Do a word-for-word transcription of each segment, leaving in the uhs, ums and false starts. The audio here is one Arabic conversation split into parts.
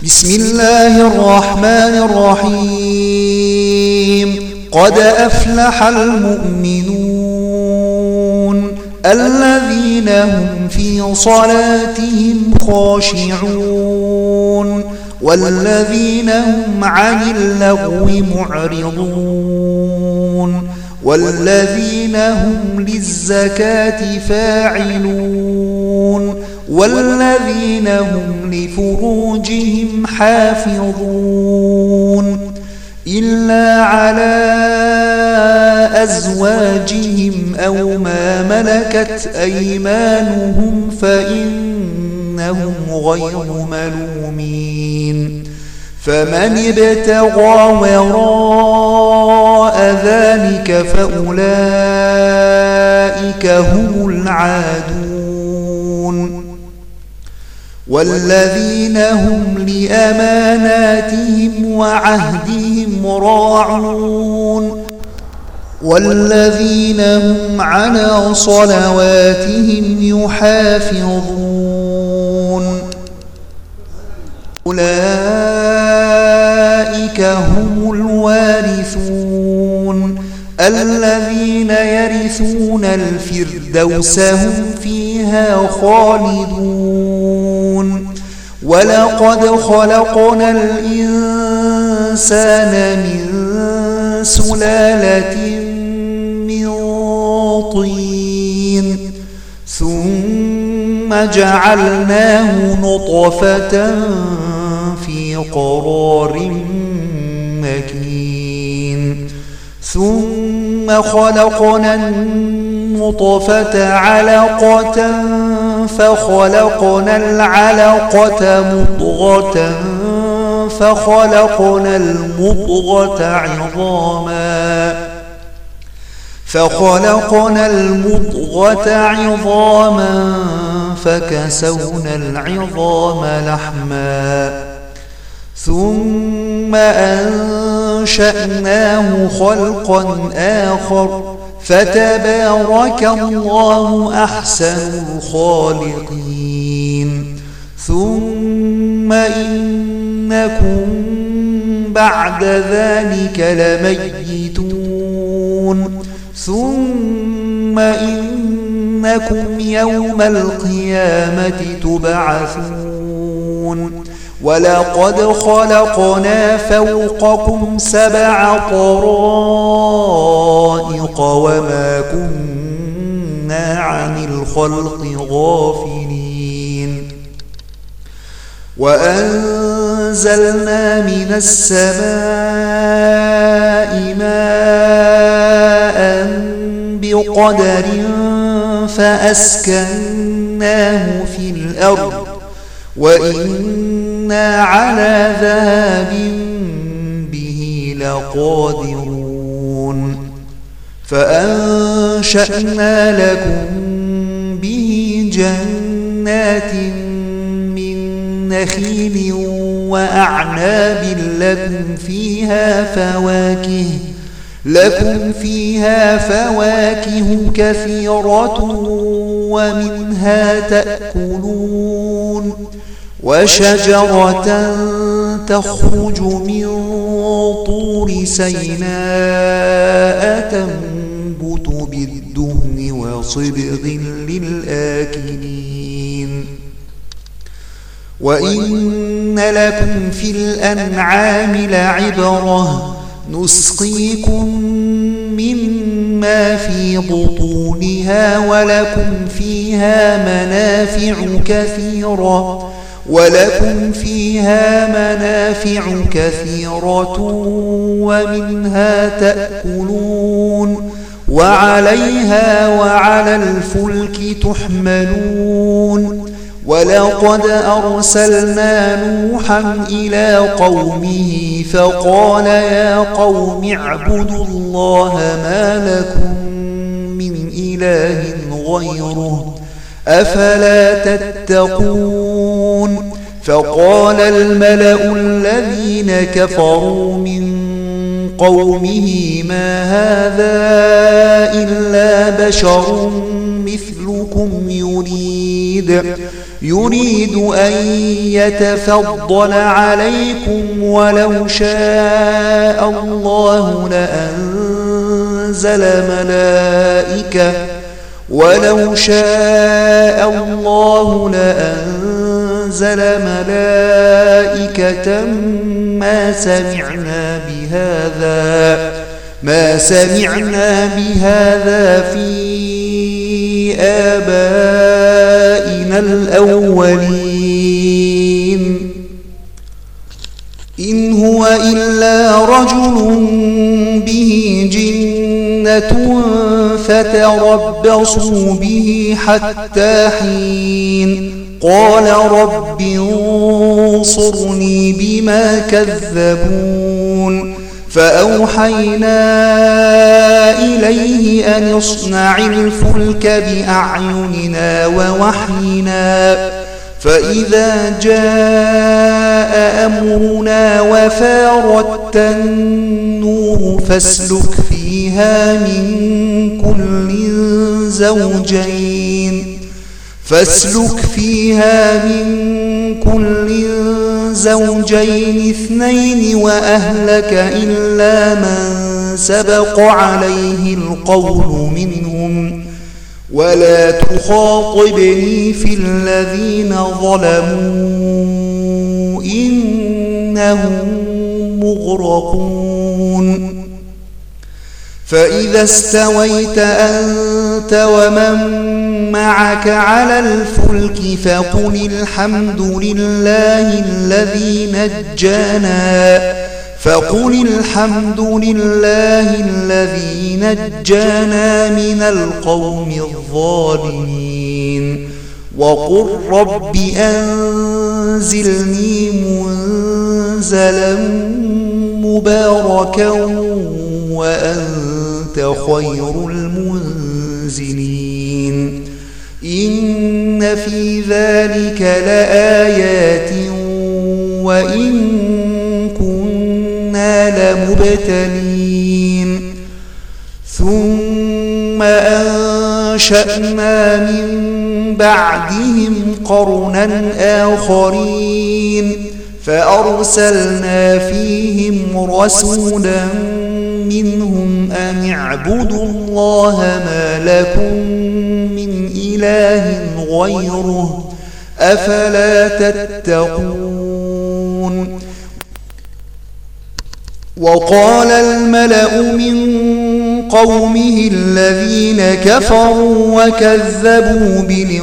بسم الله الرحمن الرحيم. قد أفلح المؤمنون الذين هم في صلاتهم خاشعون والذين هم عن اللغو معرضون والذين هم للزكاة فاعلون والذين هم لفروجهم حافظون إلا على أزواجهم أو ما ملكت أيمانهم فإنهم غير ملومين. فمن ابتغى وراء ذلك فأولئك هم العادون. والذين هم لأماناتهم وعهدهم راعون والذين هم على صلواتهم يحافظون أولئك هم الوارثون الذين يرثون الفردوس هم فيها خالدون. ولقد خلقنا الإنسان من سلالة من طين ثم جعلناه نطفة في قرار مكين ثم خلقنا النطفة علقة فخلقنا العلقة مضغة فخلقنا المضغة عظاما فخلقنا المضغة عظاما فكسونا العظام لحما ثم أنشأناه خلقا آخر فتبارك الله أحسن الخالقين. ثم إنكم بعد ذلك لميتون ثم إنكم يوم القيامة تبعثون. ولقد خلقنا فوقكم سبع طرائق وما كنا عن الخلق غافلين. وأنزلنا من السماء ماء بقدر فأسكناه في الأرض وإنا على ذهاب به لقادرون. فأنشأنا لكم به جنات من نخيل وأعناب لكم فيها فواكه لكم فيها فواكه كثيرة ومنها تأكلون. وشجرة تخرج من طور سيناء تنبت بالدهن وصبغ للآكلين. وإن لكم في الأنعام لعبرة نسقيكم مما في بطونها ولكم فيها منافع كثيرة ولكم فيها منافع كثيرة ومنها تأكلون وعليها وعلى الفلك تحملون. ولقد أرسلنا نوحا إلى قومه فقال يا قوم اعبدوا الله ما لكم من إله غيره أفلا تتقون. فقال الملأ الذين كفروا من قومه ما هذا إلا بشر مثلكم رسولكم يريد يريد أن يتفضل عليكم ولو شاء الله لأنزل ملائكة ولو شاء الله لأنزل ملائكة ما سمعنا بهذا ما سمعنا بهذا في آبائنا الأولين إن هو إلا رجل به جنة فتربصوا به حتى حين قال رب انصرني بما كذبون فأوحينا إليه أن اصنع الفلك بأعيننا ووحينا فإذا جاء أمرنا وفارت النور فاسلك فيها من كل زوجين فاسلك فيها من كل زوجين اثنين وأهلك إلا من سبق عليه القول منهم ولا تخاطبني في الذين ظلموا إنهم مغرقون فإذا استويت أنت ومن معك على الفلك فقل الحمد لله الذي نجانا فقل الحمد لله الذي نجانا من القوم الظالمين وقل رب أنزلني منزلا مباركا وأنت خير المنزلين إن في ذلك لآيات وإن كنا لمبتلين ثم أنشأنا من بعدهم قرنا آخرين فأرسلنا فيهم رسولا منهم أن اعبدوا الله ما لكم من إله غيره أفلا تتقون وقال الملأ من قومه الذين كفروا وكذبوا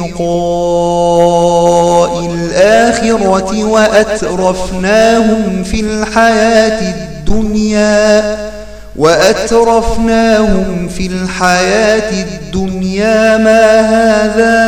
بلقاء الآخرة وأترفناهم في الحياة الدنيا وأترفناهم في الحياة الدنيا ما هذا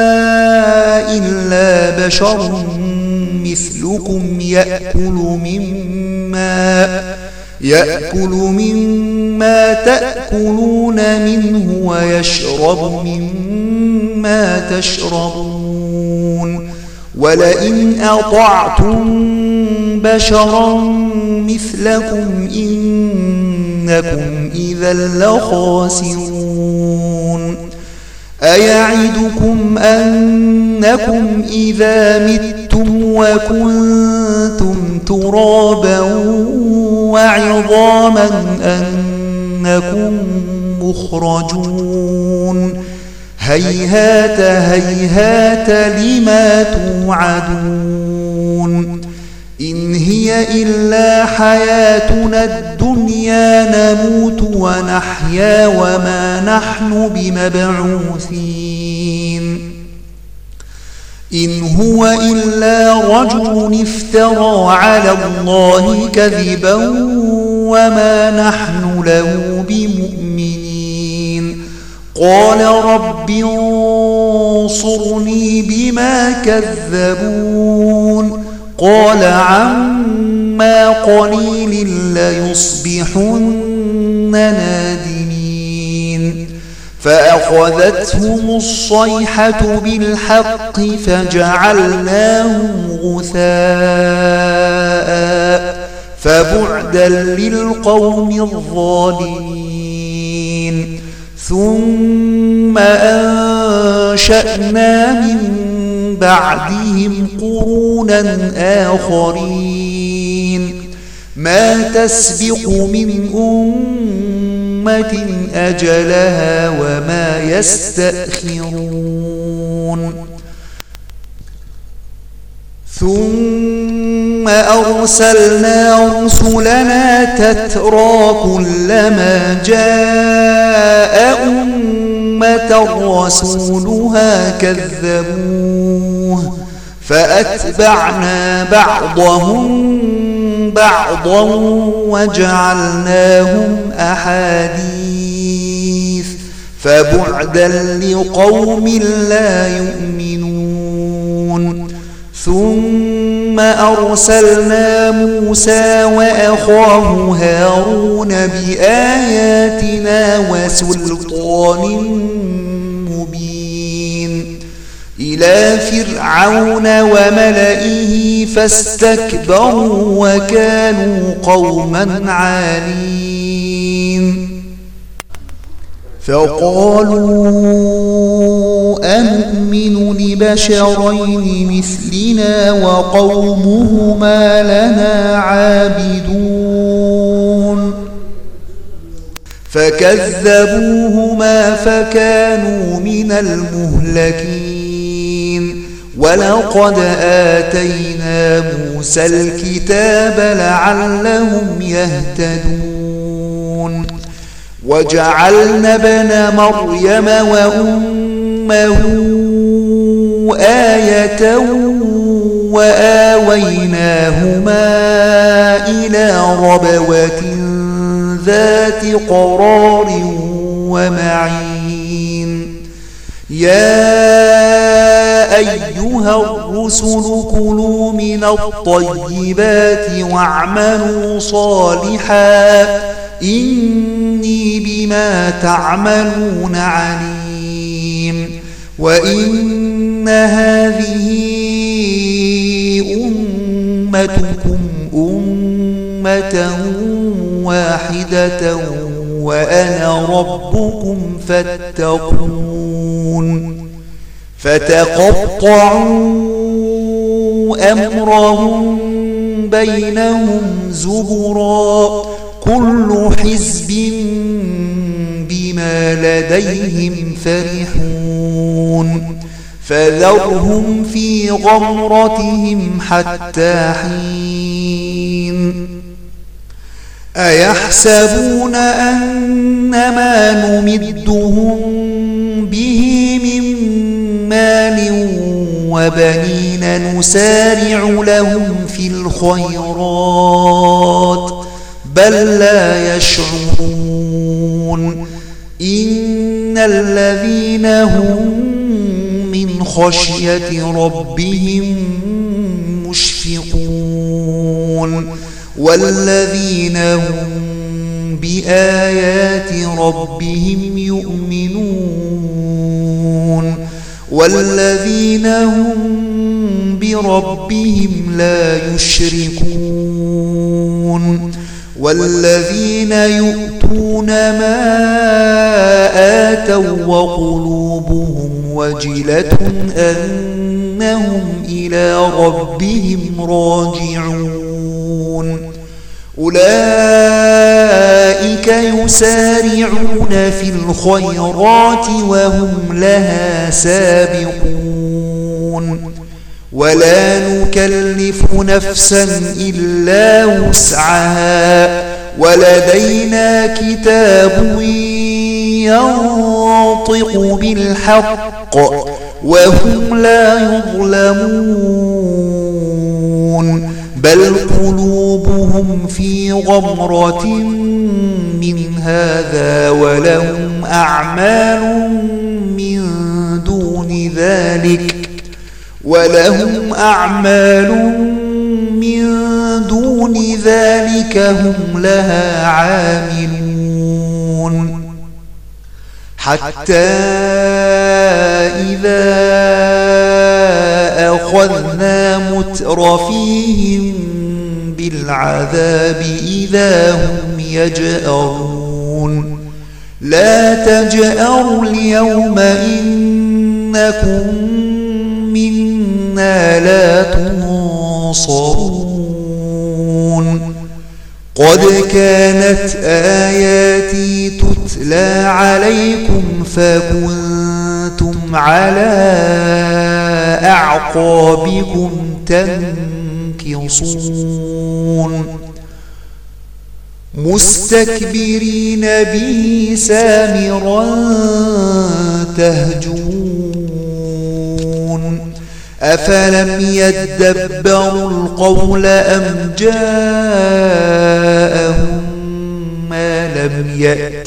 إلا بشر مثلكم يأكل مما يأكل مما تأكلون منه ويشرب مما تشربون ولئن أطعتم بشرا مثلكم إنكم إذا لخاسرون أيعدكم أنكم إذا متم وكنتم ترابا وعظاما أنكم مخرجون هيهات هيهات لما توعدون إن هي إلا حياتنا الدنيا نموت ونحيا وما نحن بمبعوثين إن هو إلا رجل افترى على الله كذبا وما نحن له بمؤمنين قال رب انصرني بما كذبون قال عما قليل ليصبحن نادمين فأخذتهم الصيحة بالحق فجعلناهم غثاء فبعدا للقوم الظالمين ثم أنشأنا وأنشأنا من بعدهم قرونا آخرين ما تسبق من أمة أجلها وما يستأخرون ثم أرسلنا رسلنا تترى كلما جاء أمة رسولها كذبوه فأتبعنا بعضهم بعضا وجعلناهم أحاديث فبعدا لقوم لا يؤمنون ثم أرسلنا موسى وأخاه هارون بآياتنا وسلطان مبين إلى فرعون وملئه فاستكبروا وكانوا قوما عالين فقالوا أنؤمن لبشرين مثلنا وقومهما لنا عابدون فكذبوهما فكانوا من المهلكين ولقد آتينا موسى الكتاب لعلهم يهتدون وجعلنا ابن مريم وأمه آية وآويناهما إلى ربوة ذات قرار ومعين يا أيها الرسل كلوا من الطيبات واعملوا صالحا إني بما تعملون عليم وإن هذه أمتكم أمة واحدة وأنا ربكم فاتقون فتقطعوا أمرهم بينهم زبرا كل حزب بما لديهم فرحون فذرهم في غمرتهم حتى حين أيحسبون أن ما نمدهم به من مال وبنين نسارع لهم في الخيرات بل لا يشعرون إن الذين هم من خشية ربهم مشفقون والذين هم بآيات ربهم يؤمنون والذين هم بربهم لا يشركون والذين يؤتون ما آتوا وقلوبهم وجلة أنهم إلى ربهم راجعون أولئك يسارعون في الخيرات وهم لها سابقون ولا نكلف نفسا إلا وسعها ولدينا كتاب ينطق بالحق وهم لا يظلمون بل قلوبهم في غمرة من هذا ولهم أعمال من دون ذلك ولهم أعمال من دون ذلك هم لها عاملون حتى إذا أخذنا مترفيهم بالعذاب إذا هم يجأرون لا تجأروا اليوم إن منا لا تنصرون قد كانت آياتي تتلى عليكم فكنتم على أعقابكم تنكصون مستكبرين به سامرا تهجون أفلم يدبروا القول أم جاءهم ما لم يأت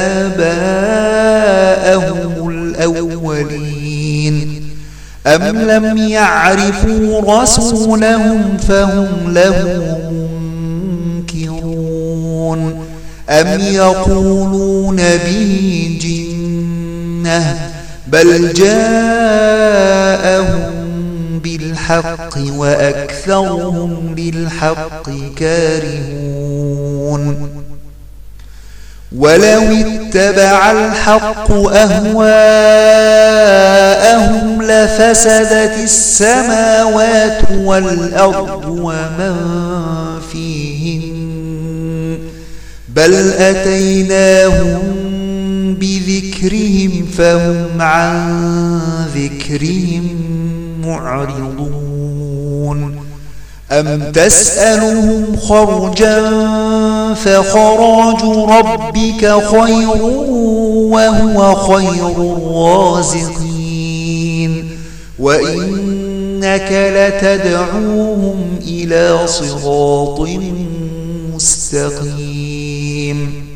آباءهم الأولين أم لم يعرفوا رسولهم فهم له منكرون أم يقولون به جنة بل جاءهم بالحق وأكثرهم للحق كارهون ولو اتبع الحق أهواءهم لفسدت السماوات والأرض ومن فيهن بل أتيناهم بذكرهم فهم عن ذكرهم معرضون أم تسألهم خرجا فخراج ربك خير وهو خير الرازقين وإنك لتدعوهم إلى صراط مستقيم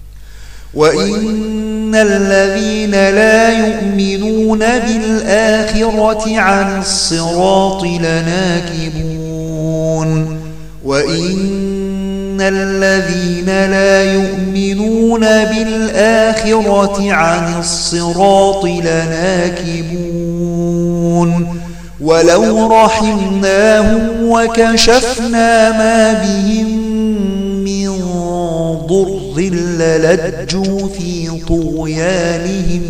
وإن الذين لا يؤمنون بالآخرة عن الصراط لناكبون وإن الذين لا يؤمنون بالآخرة عن الصراط لناكبون ولو رحمناهم وكشفنا ما بهم من ضر للجوا في طغيانهم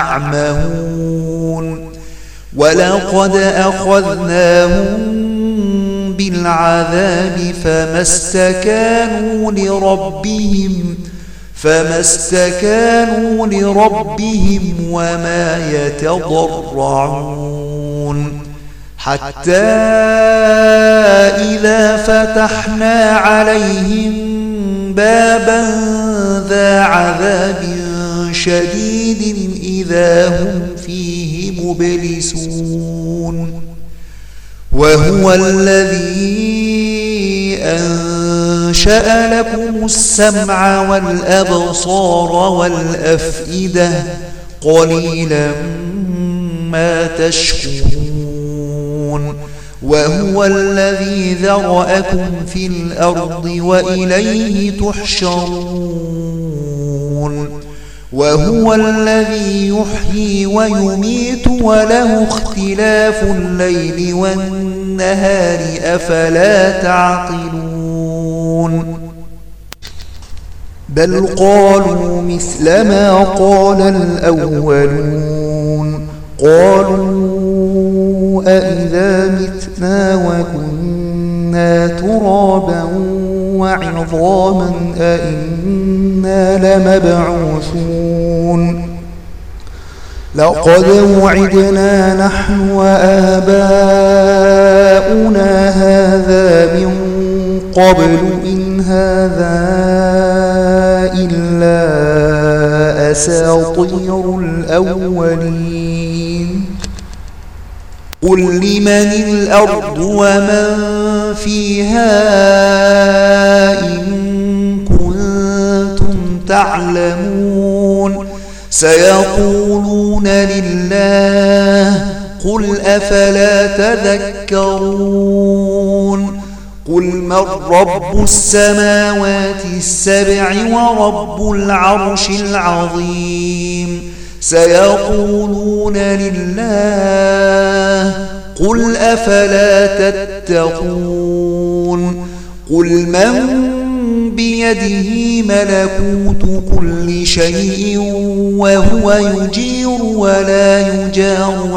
يعمهون ولقد أخذناهم بالعذاب فما استكانوا لربهم فما استكانوا لربهم وما يتضرعون حتى إذا فتحنا عليهم بابا ذا عذاب شديد إذا هم فيه مبلسون وهو الذي أنشأ لكم السمع والأبصار والأفئدة قليلا ما تشكرون وهو الذي ذرأكم في الأرض وإليه تحشرون وهو الذي يحيي ويميت وله اختلاف الليل والنهار أفلا تعقلون بل قالوا مثل ما قال الأولون قالوا أئذا متنا وكنا ترابا وعظاما أئنا لمبعوثون لقد وعدنا نحن وآباؤنا هذا من قبل إن هذا إلا أساطير الأولين قل لمن الأرض ومن فيها إن كنتم تعلمون سيقولون لله قل أفلا تذكرون قل من رب السماوات السبع ورب العرش العظيم سيقولون لله قل أفلا تتقون قل من بيده ملكوت كل شيء وهو يجير ولا يجار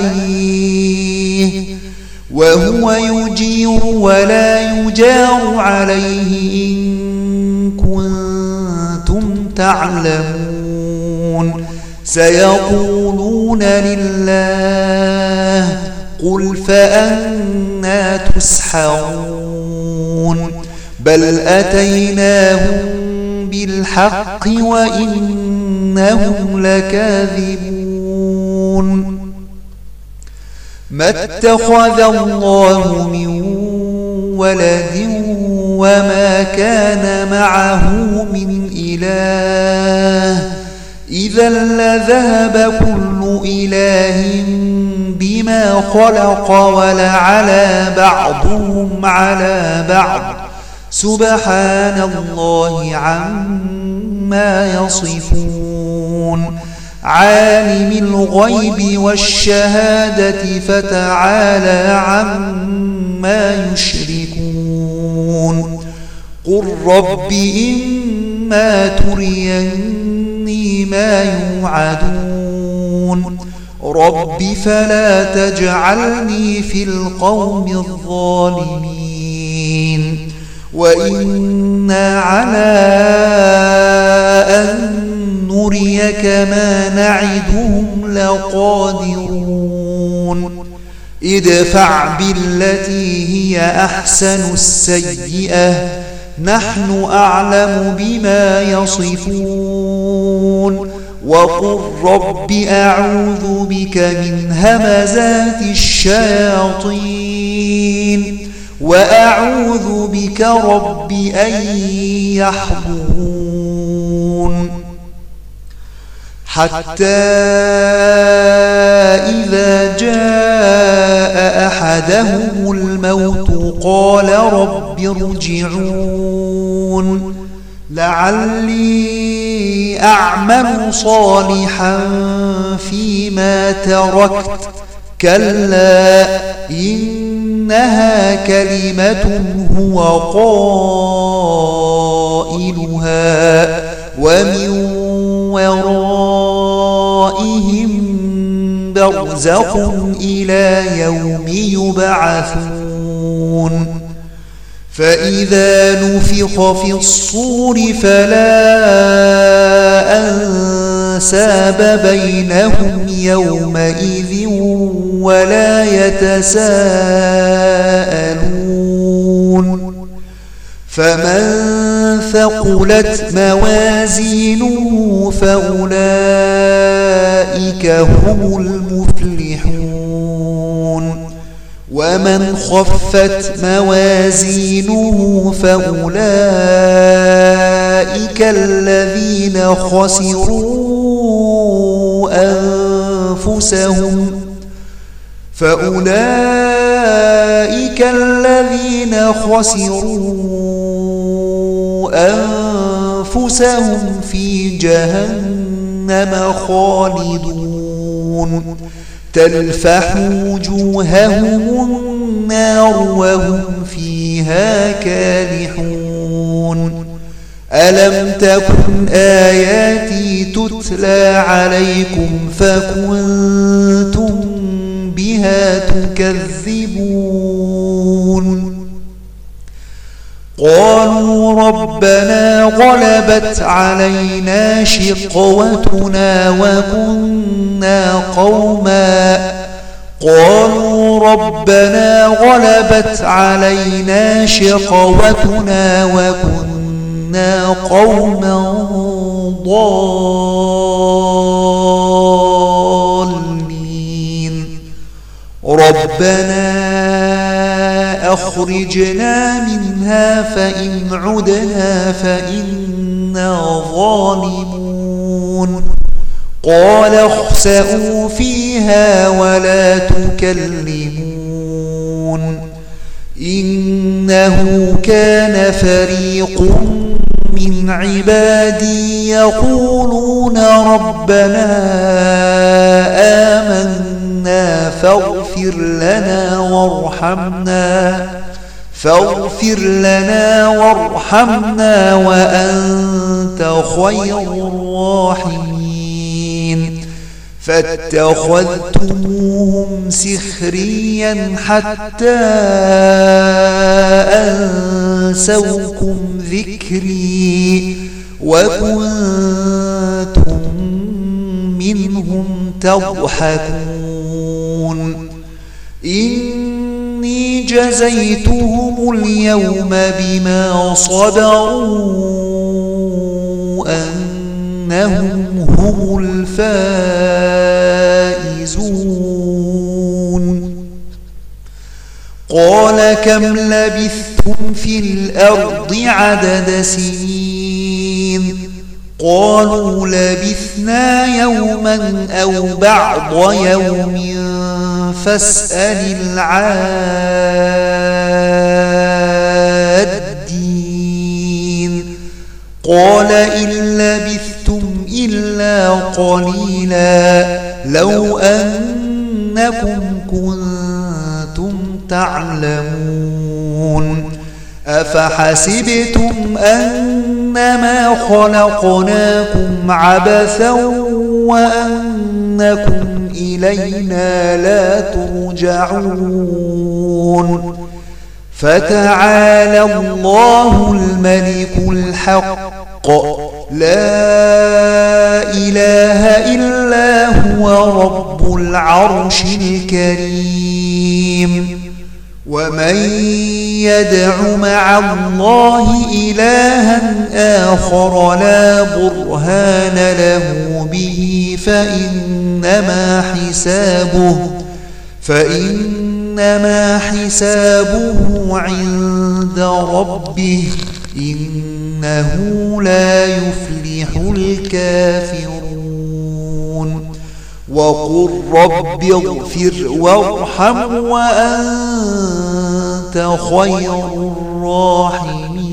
عليه وهو يجير ولا يجار عليه إن كنتم تعلمون سيقولون لله قل فأنى تسحرون بل أتيناهم بالحق وإنهم لكاذبون ما اتخذ الله من ولد وما كان معه من إله إذا لذهب كل إله بما خلق ولعلى بعضهم على بعض سبحان الله عما يصفون عالم الغيب والشهادة فتعالى عما يشركون قل رب إما تريني ما يوعدون رب فلا تجعلني في القوم الظالمين وإنا على أن نريك ما نعدهم لقادرون ادفع بالتي هي أحسن السيئة نحن أعلم بما يصفون وقل رب أعوذ بك من همزات الشياطين وأعوذ بك رب أن يحضرون حتى إذا جاء أحدهم الموت قال رب ارجعون لعلي أعمل صالحا فيما تركت كلا إنها كلمة هو قائلها ومن ورائهم برزخ إلى يوم يبعثون فإذا نفخ في الصور فلا أنساب بينهم يومئذ ولا يتساءلون فمن ثقلت موازينه فأولئك هم المفلحون ومن خفت موازينه فأولئك الذين خسروا أنفسهم فأولئك الذين خسروا أنفسهم في جهنم خالدون تلفح وجوههم النار وهم فيها كالحون ألم تكن آياتي تتلى عليكم فكنتم بها تكذبون قالوا ربنا غلبت علينا شقوتنا وكنا قوما قالوا ربنا غلبت علينا شقوتنا وكنا قوما ضالين ربنا أخرجنا منها فإن عدنا فإنا ظالمون قال اخسئوا فيها ولا تكلمون إنه كان فريق من عبادي يقولون ربنا آمنا فاغفر لنا وارحمنا فاغفر لنا وارحمنا وأنت خير الراحمين فاتخذتموهم سخريا حتى أنسوكم ذكري وكنتم منهم تضحكون إني جزيتهم اليوم بما صبروا أنهم هم الفائزون قال كم لبثتم في الأرض عدد سنين قالوا لبثنا يوما أو بعض يوم فاسأل العادين قال إن لبثتم إلا قليلا لو أنكم كنتم تعلمون أفحسبتم أنما خلقناكم عبثا وأنكم إلينا لا ترجعون فتعالى الله الملك الحق لا إله إلا هو رب العرش الكريم ومن يدع مع الله إلها آخر لا برهان له به فإنما حسابه فإنما حسابه عند ربه إنه لا يفلح الكافرون وقل رب اغفر وارحم وأنت خير الراحمين